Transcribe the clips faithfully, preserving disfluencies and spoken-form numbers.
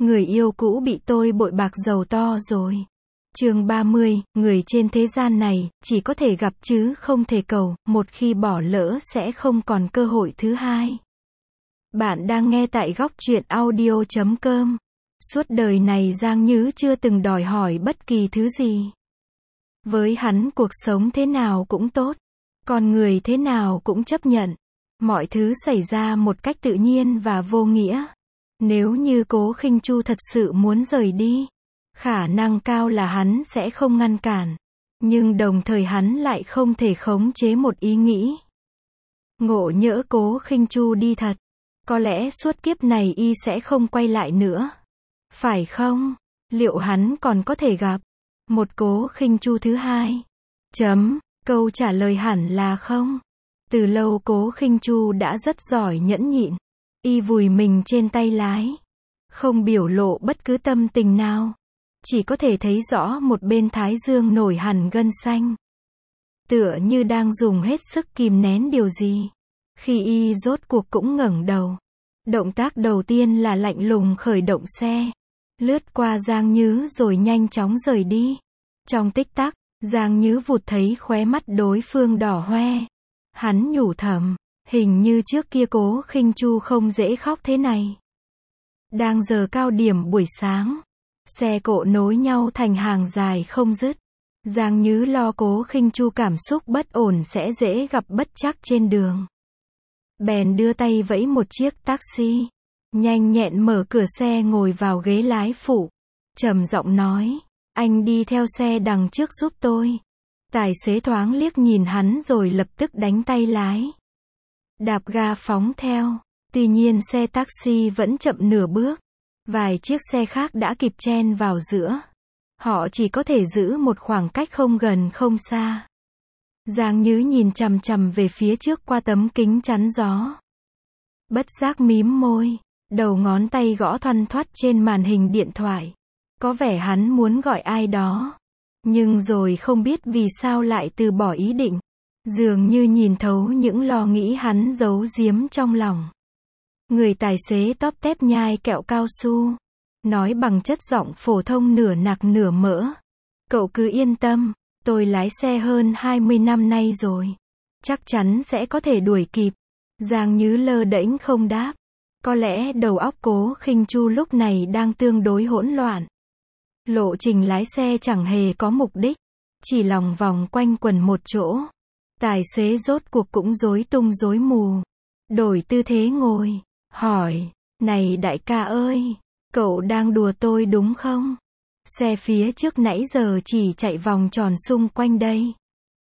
Người yêu cũ bị tôi bội bạc giàu to rồi. Chương ba mươi, người trên thế gian này, chỉ có thể gặp chứ không thể cầu, một khi bỏ lỡ sẽ không còn cơ hội thứ hai. Bạn đang nghe tại góc truyện audio chấm com. Suốt đời này Giang Nhứ chưa từng đòi hỏi bất kỳ thứ gì. Với hắn cuộc sống thế nào cũng tốt, con người thế nào cũng chấp nhận. Mọi thứ xảy ra một cách tự nhiên và vô nghĩa. Nếu như Cố Khinh Chu thật sự muốn rời đi, khả năng cao là hắn sẽ không ngăn cản. Nhưng đồng thời hắn lại không thể khống chế một ý nghĩ. Ngộ nhỡ Cố Khinh Chu đi thật, có lẽ suốt kiếp này y sẽ không quay lại nữa. Phải không? Liệu hắn còn có thể gặp một Cố Khinh Chu thứ hai? Chấm, câu trả lời hẳn là không. Từ lâu Cố Khinh Chu đã rất giỏi nhẫn nhịn. Y vùi mình trên tay lái, không biểu lộ bất cứ tâm tình nào. Chỉ có thể thấy rõ một bên thái dương nổi hẳn gân xanh. Tựa như đang dùng hết sức kìm nén điều gì. Khi y rốt cuộc cũng ngẩng đầu. Động tác đầu tiên là lạnh lùng khởi động xe. Lướt qua Giang Nhứ rồi nhanh chóng rời đi. Trong tích tắc, Giang Nhứ vụt thấy khóe mắt đối phương đỏ hoe. Hắn nhủ thầm, hình như trước kia Cố Khinh Chu không dễ khóc thế này. Đang giờ cao điểm buổi sáng, xe cộ nối nhau thành hàng dài không dứt. Giang Nhứ lo Cố Khinh Chu cảm xúc bất ổn sẽ dễ gặp bất trắc trên đường. Bèn đưa tay vẫy một chiếc taxi, nhanh nhẹn mở cửa xe ngồi vào ghế lái phụ. Trầm giọng nói, anh đi theo xe đằng trước giúp tôi. Tài xế thoáng liếc nhìn hắn rồi lập tức đánh tay lái. Đạp ga phóng theo. Tuy nhiên xe taxi vẫn chậm nửa bước. Vài chiếc xe khác đã kịp chen vào giữa. Họ chỉ có thể giữ một khoảng cách không gần không xa. Giang Nhứ nhìn chằm chằm về phía trước qua tấm kính chắn gió. Bất giác mím môi, đầu ngón tay gõ thoăn thoắt trên màn hình điện thoại. Có vẻ hắn muốn gọi ai đó. Nhưng rồi không biết vì sao lại từ bỏ ý định. Dường như nhìn thấu những lo nghĩ hắn giấu giếm trong lòng. Người tài xế tóp tép nhai kẹo cao su. Nói bằng chất giọng phổ thông nửa nạc nửa mỡ. Cậu cứ yên tâm, tôi lái xe hơn hai mươi năm nay rồi. Chắc chắn sẽ có thể đuổi kịp. Giang Nhứ lơ đễnh không đáp. Có lẽ đầu óc Cố Khinh Chu lúc này đang tương đối hỗn loạn. Lộ trình lái xe chẳng hề có mục đích. Chỉ lòng vòng quanh quần một chỗ. Tài xế rốt cuộc cũng rối tung rối mù. Đổi tư thế ngồi. Hỏi, này đại ca ơi, cậu đang đùa tôi đúng không? Xe phía trước nãy giờ chỉ chạy vòng tròn xung quanh đây.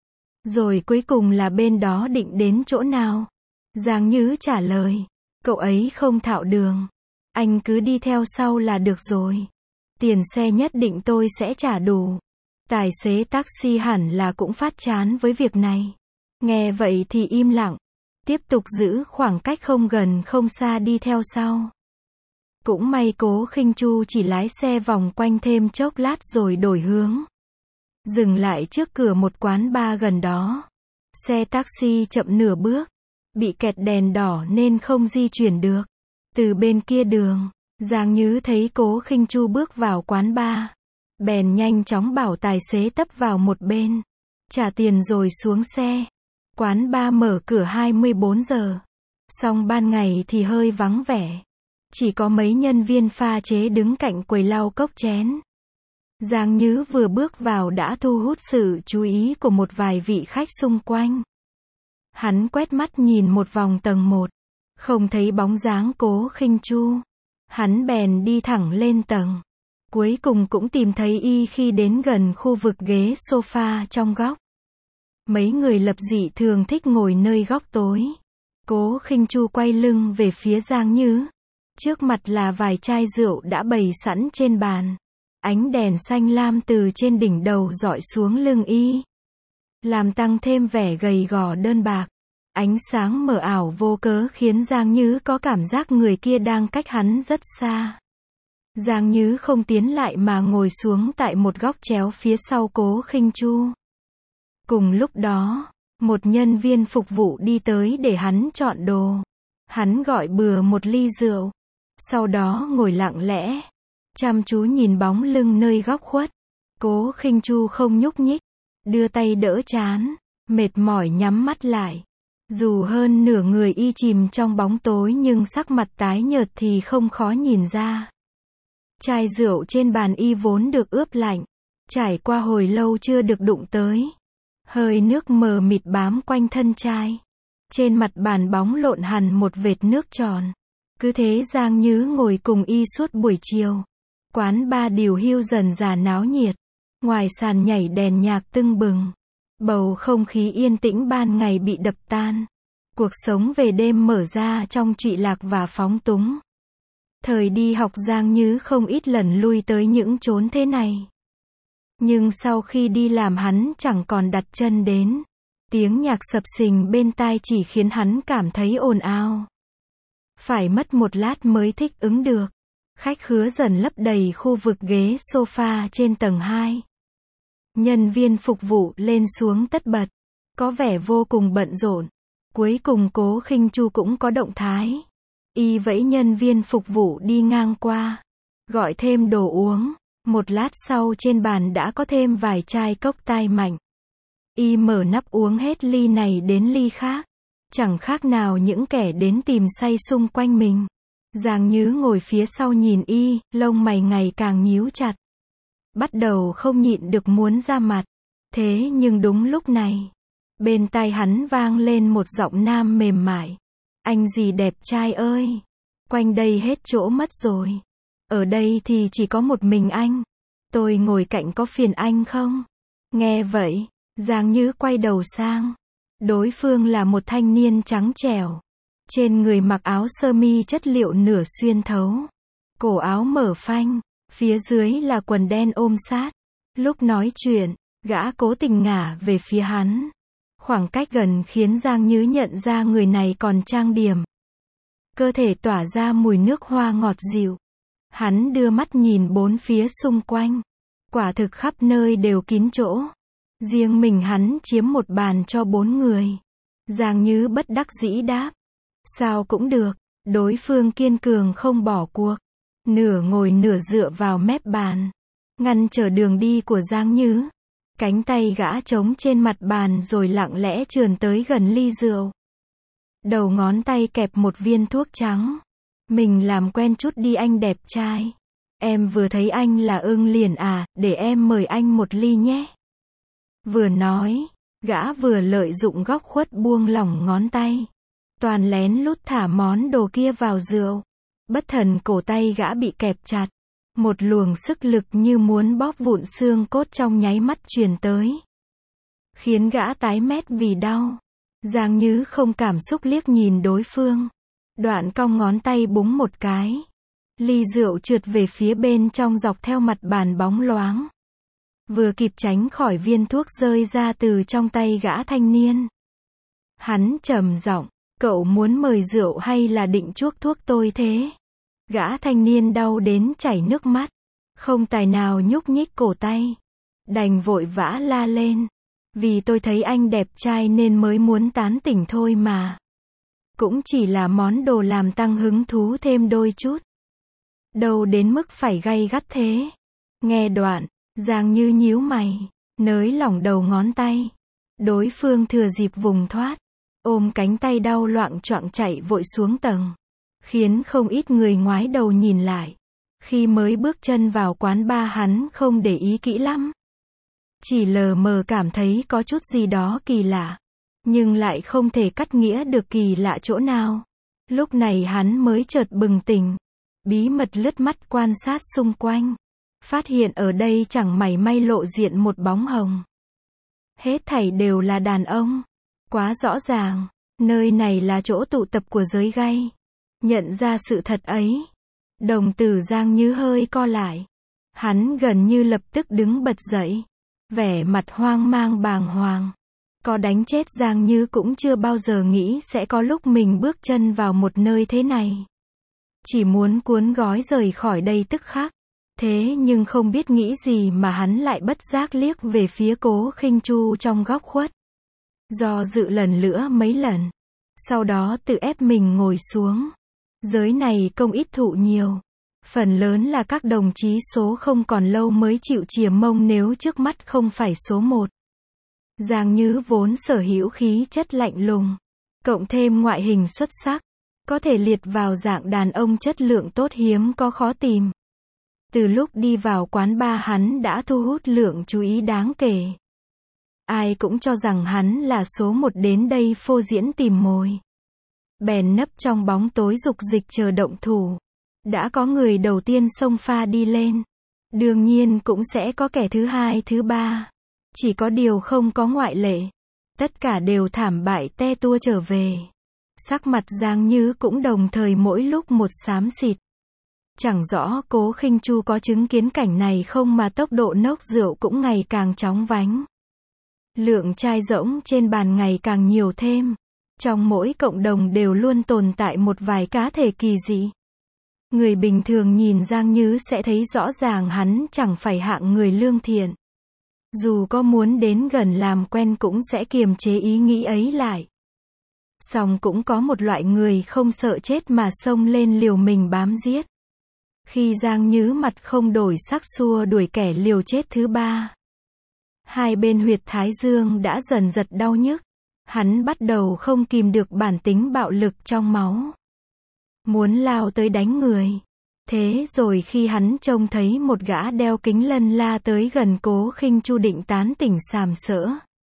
Rồi cuối cùng là bên đó định đến chỗ nào? Giang Nhứ trả lời, cậu ấy không thạo đường. Anh cứ đi theo sau là được rồi. Tiền xe nhất định tôi sẽ trả đủ. Tài xế taxi hẳn là cũng phát chán với việc này. Nghe vậy thì im lặng. Tiếp tục giữ khoảng cách không gần không xa đi theo sau. Cũng may Cố Khinh Chu chỉ lái xe vòng quanh thêm chốc lát rồi đổi hướng. Dừng lại trước cửa một quán bar gần đó. Xe taxi chậm nửa bước. Bị kẹt đèn đỏ nên không di chuyển được. Từ bên kia đường, Giang Nhứ thấy Cố Khinh Chu bước vào quán bar. Bèn nhanh chóng bảo tài xế tấp vào một bên. Trả tiền rồi xuống xe. Quán bar mở cửa hai mươi bốn giờ. Song ban ngày thì hơi vắng vẻ. Chỉ có mấy nhân viên pha chế đứng cạnh quầy lau cốc chén. Giang Nhứ vừa bước vào đã thu hút sự chú ý của một vài vị khách xung quanh. Hắn quét mắt nhìn một vòng tầng một. Không thấy bóng dáng Cố Khinh Chu. Hắn bèn đi thẳng lên tầng. Cuối cùng cũng tìm thấy y khi đến gần khu vực ghế sofa trong góc. Mấy người lập dị thường thích ngồi nơi góc tối. Cố Khinh Chu quay lưng về phía Giang Nhứ. Trước mặt là vài chai rượu đã bày sẵn trên bàn. Ánh đèn xanh lam từ trên đỉnh đầu rọi xuống lưng y. Làm tăng thêm vẻ gầy gò đơn bạc. Ánh sáng mờ ảo vô cớ khiến Giang Nhứ có cảm giác người kia đang cách hắn rất xa. Giang Nhứ không tiến lại mà ngồi xuống tại một góc chéo phía sau Cố Khinh Chu. Cùng lúc đó, một nhân viên phục vụ đi tới để hắn chọn đồ. Hắn gọi bừa một ly rượu. Sau đó ngồi lặng lẽ. chăm chú nhìn bóng lưng nơi góc khuất. Cố Khinh Chu không nhúc nhích, đưa tay đỡ trán, mệt mỏi nhắm mắt lại. Dù hơn nửa người y chìm trong bóng tối nhưng sắc mặt tái nhợt thì không khó nhìn ra. Chai rượu trên bàn y vốn được ướp lạnh, trải qua hồi lâu chưa được đụng tới. Hơi nước mờ mịt bám quanh thân chai. Trên mặt bàn bóng lộn hẳn một vệt nước tròn. Cứ thế Giang Nhứ ngồi cùng y suốt buổi chiều. Quán bar điều hưu dần dà náo nhiệt. Ngoài sàn nhảy đèn nhạc tưng bừng. Bầu không khí yên tĩnh ban ngày bị đập tan. Cuộc sống về đêm mở ra trong trụy lạc và phóng túng. Thời đi học Giang Nhứ không ít lần lui tới những chốn thế này. Nhưng sau khi đi làm hắn chẳng còn đặt chân đến. Tiếng nhạc sập sình bên tai chỉ khiến hắn cảm thấy ồn ào. Phải mất một lát mới thích ứng được. Khách khứa dần lấp đầy khu vực ghế sofa trên tầng hai. Nhân viên phục vụ lên xuống tất bật. Có vẻ vô cùng bận rộn. Cuối cùng Cố Khinh Chu cũng có động thái. Y vẫy nhân viên phục vụ đi ngang qua. Gọi thêm đồ uống. Một lát sau trên bàn đã có thêm vài chai cốc tai mạnh. Y mở nắp uống hết ly này đến ly khác. Chẳng khác nào những kẻ đến tìm say xung quanh mình. Giang Nhứ ngồi phía sau nhìn y, lông mày ngày càng nhíu chặt. Bắt đầu không nhịn được muốn ra mặt. Thế nhưng đúng lúc này, bên tai hắn vang lên một giọng nam mềm mại. Anh gì đẹp trai ơi! Quanh đây hết chỗ mất rồi. Ở đây thì chỉ có một mình anh. Tôi ngồi cạnh có phiền anh không? Nghe vậy, Giang Nhứ quay đầu sang. Đối phương là một thanh niên trắng trẻo. Trên người mặc áo sơ mi chất liệu nửa xuyên thấu. Cổ áo mở phanh. Phía dưới là quần đen ôm sát. Lúc nói chuyện, gã cố tình ngả về phía hắn. Khoảng cách gần khiến Giang Nhứ nhận ra người này còn trang điểm. Cơ thể tỏa ra mùi nước hoa ngọt dịu. Hắn đưa mắt nhìn bốn phía xung quanh. Quả thực khắp nơi đều kín chỗ. Riêng mình hắn chiếm một bàn cho bốn người. Giang Nhứ bất đắc dĩ đáp. Sao cũng được. Đối phương kiên cường không bỏ cuộc. Nửa ngồi nửa dựa vào mép bàn. Ngăn trở đường đi của Giang Nhứ. Cánh tay gã trống trên mặt bàn rồi lặng lẽ trườn tới gần ly rượu. Đầu ngón tay kẹp một viên thuốc trắng. Mình làm quen chút đi anh đẹp trai. Em vừa thấy anh là ưng liền à, để em mời anh một ly nhé. Vừa nói, gã vừa lợi dụng góc khuất buông lỏng ngón tay. Toàn lén lút thả món đồ kia vào rượu. Bất thần cổ tay gã bị kẹp chặt. Một luồng sức lực như muốn bóp vụn xương cốt trong nháy mắt truyền tới. Khiến gã tái mét vì đau. Giang Nhứ không cảm xúc liếc nhìn đối phương. Đoạn cong ngón tay búng một cái. Ly rượu trượt về phía bên trong dọc theo mặt bàn bóng loáng. Vừa kịp tránh khỏi viên thuốc rơi ra từ trong tay gã thanh niên. Hắn trầm giọng, cậu muốn mời rượu hay là định chuốc thuốc tôi thế? Gã thanh niên đau đến chảy nước mắt. Không tài nào nhúc nhích cổ tay. Đành vội vã la lên. Vì tôi thấy anh đẹp trai nên mới muốn tán tỉnh thôi mà. Cũng chỉ là món đồ làm tăng hứng thú thêm đôi chút. Đâu đến mức phải gay gắt thế. Nghe đoạn, Giang Như nhíu mày, nới lỏng đầu ngón tay. Đối phương thừa dịp vùng thoát, ôm cánh tay đau loạng choạng chạy vội xuống tầng. Khiến không ít người ngoái đầu nhìn lại. Khi mới bước chân vào quán bar hắn không để ý kỹ lắm. Chỉ lờ mờ cảm thấy có chút gì đó kỳ lạ. Nhưng lại không thể cắt nghĩa được kỳ lạ chỗ nào. Lúc này hắn mới chợt bừng tỉnh. Bí mật lướt mắt quan sát xung quanh. Phát hiện ở đây chẳng mảy may lộ diện một bóng hồng. Hết thảy đều là đàn ông. Quá rõ ràng. Nơi này là chỗ tụ tập của giới gay. Nhận ra sự thật ấy. Đồng tử Giang Như hơi co lại. Hắn gần như lập tức đứng bật dậy. Vẻ mặt hoang mang bàng hoàng. Có đánh chết Giang Như cũng chưa bao giờ nghĩ sẽ có lúc mình bước chân vào một nơi thế này. Chỉ muốn cuốn gói rời khỏi đây tức khắc. Thế nhưng không biết nghĩ gì mà hắn lại bất giác liếc về phía Cố Khinh Chu trong góc khuất. Do dự lần nữa mấy lần. Sau đó tự ép mình ngồi xuống. Giới này công ít thụ nhiều. Phần lớn là các đồng chí số không còn lâu mới chịu chìa mông nếu trước mắt không phải số một. Giang Nhứ vốn sở hữu khí chất lạnh lùng, cộng thêm ngoại hình xuất sắc, có thể liệt vào dạng đàn ông chất lượng tốt hiếm có khó tìm. Từ lúc đi vào quán bar hắn đã thu hút lượng chú ý đáng kể. Ai cũng cho rằng hắn là số một đến đây phô diễn tìm mồi. Bèn nấp trong bóng tối dục dịch chờ động thủ. Đã có người đầu tiên xông pha đi lên. Đương nhiên cũng sẽ có kẻ thứ hai thứ ba. Chỉ có điều không có ngoại lệ. Tất cả đều thảm bại te tua trở về. Sắc mặt Giang Nhứ cũng đồng thời mỗi lúc một xám xịt. Chẳng rõ Cố Khinh Chu có chứng kiến cảnh này không mà tốc độ nốc rượu cũng ngày càng chóng vánh. Lượng chai rỗng trên bàn ngày càng nhiều thêm. Trong mỗi cộng đồng đều luôn tồn tại một vài cá thể kỳ dị. Người bình thường nhìn Giang Nhứ sẽ thấy rõ ràng hắn chẳng phải hạng người lương thiện. Dù có muốn đến gần làm quen cũng sẽ kiềm chế ý nghĩ ấy lại. Song cũng có một loại người không sợ chết mà xông lên liều mình bám giết. Khi Giang Nhứ mặt không đổi sắc xua đuổi kẻ liều chết thứ ba. Hai bên huyệt thái dương đã dần giật đau nhức. Hắn bắt đầu không kìm được bản tính bạo lực trong máu. Muốn lao tới đánh người. Thế rồi khi hắn trông thấy một gã đeo kính lân la tới gần Cố Khinh Chu định tán tỉnh sàm sỡ.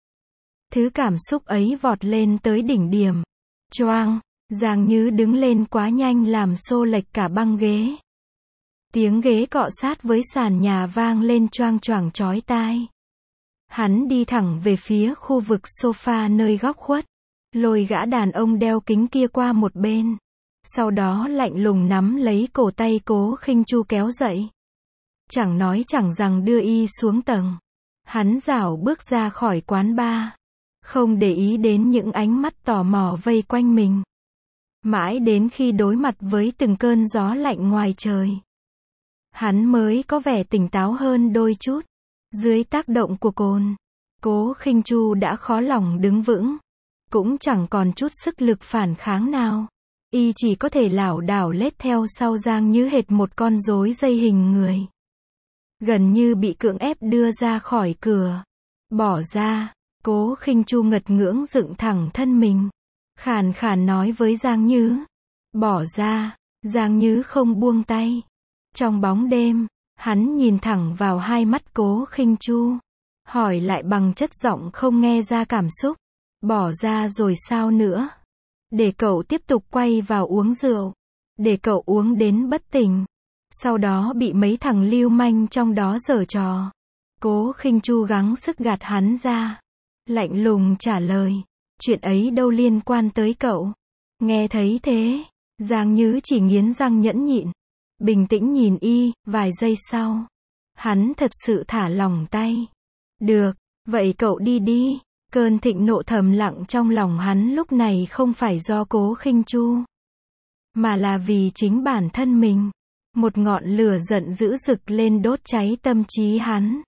Thứ cảm xúc ấy vọt lên tới đỉnh điểm. Choang, Giang Nhứ đứng lên quá nhanh làm xô lệch cả băng ghế. Tiếng ghế cọ sát với sàn nhà vang lên choang choảng chói tai. Hắn đi thẳng về phía khu vực sofa nơi góc khuất. Lôi gã đàn ông đeo kính kia qua một bên. Sau đó lạnh lùng nắm lấy cổ tay Cố Khinh Chu kéo dậy. Chẳng nói chẳng rằng đưa y xuống tầng. Hắn rảo bước ra khỏi quán bar. Không để ý đến những ánh mắt tò mò vây quanh mình. Mãi đến khi đối mặt với từng cơn gió lạnh ngoài trời. Hắn mới có vẻ tỉnh táo hơn đôi chút. Dưới tác động của cồn, Cố Khinh Chu đã khó lòng đứng vững. Cũng chẳng còn chút sức lực phản kháng nào. Y chỉ có thể lảo đảo lết theo sau Giang Nhứ hệt một con rối dây hình người. Gần như bị cưỡng ép đưa ra khỏi cửa. Bỏ ra, Cố Khinh Chu ngật ngưỡng dựng thẳng thân mình. Khàn khàn nói với Giang Nhứ. Bỏ ra, Giang Nhứ không buông tay. Trong bóng đêm, hắn nhìn thẳng vào hai mắt Cố Khinh Chu. Hỏi lại bằng chất giọng không nghe ra cảm xúc. Bỏ ra rồi sao nữa? Để cậu tiếp tục quay vào uống rượu. Để cậu uống đến bất tỉnh. Sau đó bị mấy thằng lưu manh trong đó giở trò. Cố Khinh Chu gắng sức gạt hắn ra. Lạnh lùng trả lời. Chuyện ấy đâu liên quan tới cậu. Nghe thấy thế, Giang Nhứ chỉ nghiến răng nhẫn nhịn. Bình tĩnh nhìn y, vài giây sau. Hắn thật sự thả lỏng tay. Được, vậy cậu đi đi. Cơn thịnh nộ thầm lặng trong lòng hắn lúc này không phải do Cố Khinh Chu. Mà là vì chính bản thân mình. Một ngọn lửa giận dữ rực lên đốt cháy tâm trí hắn.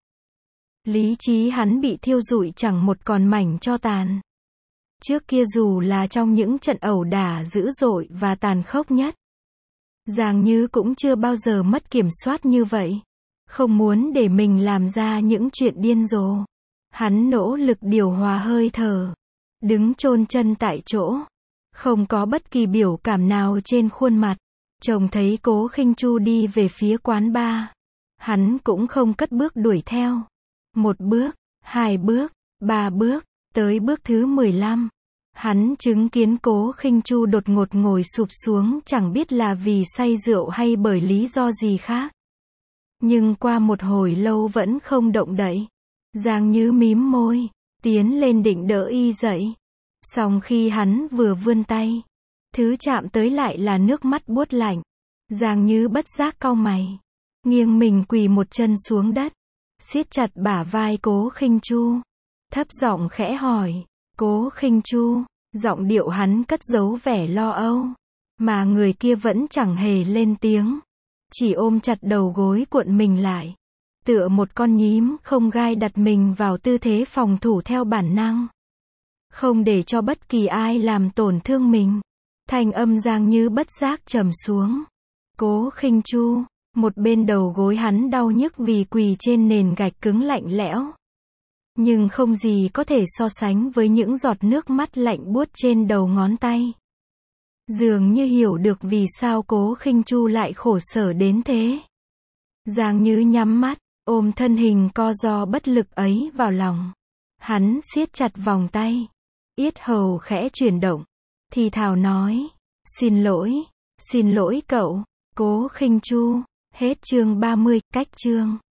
Lý trí hắn bị thiêu rụi chẳng một còn mảnh tro tàn. Trước kia dù là trong những trận ẩu đả dữ dội và tàn khốc nhất. Giang Nhứ cũng chưa bao giờ mất kiểm soát như vậy. Không muốn để mình làm ra những chuyện điên rồ. Hắn nỗ lực điều hòa hơi thở. Đứng chôn chân tại chỗ. Không có bất kỳ biểu cảm nào trên khuôn mặt. Trông thấy Cố Khinh Chu đi về phía quán bar. Hắn cũng không cất bước đuổi theo. Một bước, hai bước, ba bước, tới bước thứ mười lăm. Hắn chứng kiến Cố Khinh Chu đột ngột ngồi sụp xuống chẳng biết là vì say rượu hay bởi lý do gì khác. Nhưng qua một hồi lâu vẫn không động đậy. Giang Nhứ mím môi, tiến lên định đỡ y dậy. Song khi hắn vừa vươn tay, thứ chạm tới lại là nước mắt buốt lạnh. Giang Nhứ bất giác cau mày, nghiêng mình quỳ một chân xuống đất, siết chặt bả vai Cố Khinh Chu, thấp giọng khẽ hỏi, Cố Khinh Chu, giọng điệu hắn cất giấu vẻ lo âu, mà người kia vẫn chẳng hề lên tiếng, chỉ ôm chặt đầu gối cuộn mình lại, tựa một con nhím không gai đặt mình vào tư thế phòng thủ theo bản năng, không để cho bất kỳ ai làm tổn thương mình. Thanh âm Giang Nhứ bất giác trầm xuống. Cố Khinh Chu, Một bên đầu gối hắn đau nhức vì quỳ trên nền gạch cứng lạnh lẽo. Nhưng không gì có thể so sánh với những giọt nước mắt lạnh buốt trên đầu ngón tay. Dường như hiểu được vì sao Cố Khinh Chu lại khổ sở đến thế. Giang Như nhắm mắt, ôm thân hình co ro bất lực ấy vào lòng. Hắn siết chặt vòng tay, yết hầu khẽ chuyển động, thì thào nói, xin lỗi, xin lỗi cậu, Cố Khinh Chu. Hết chương ba mươi, cách chương.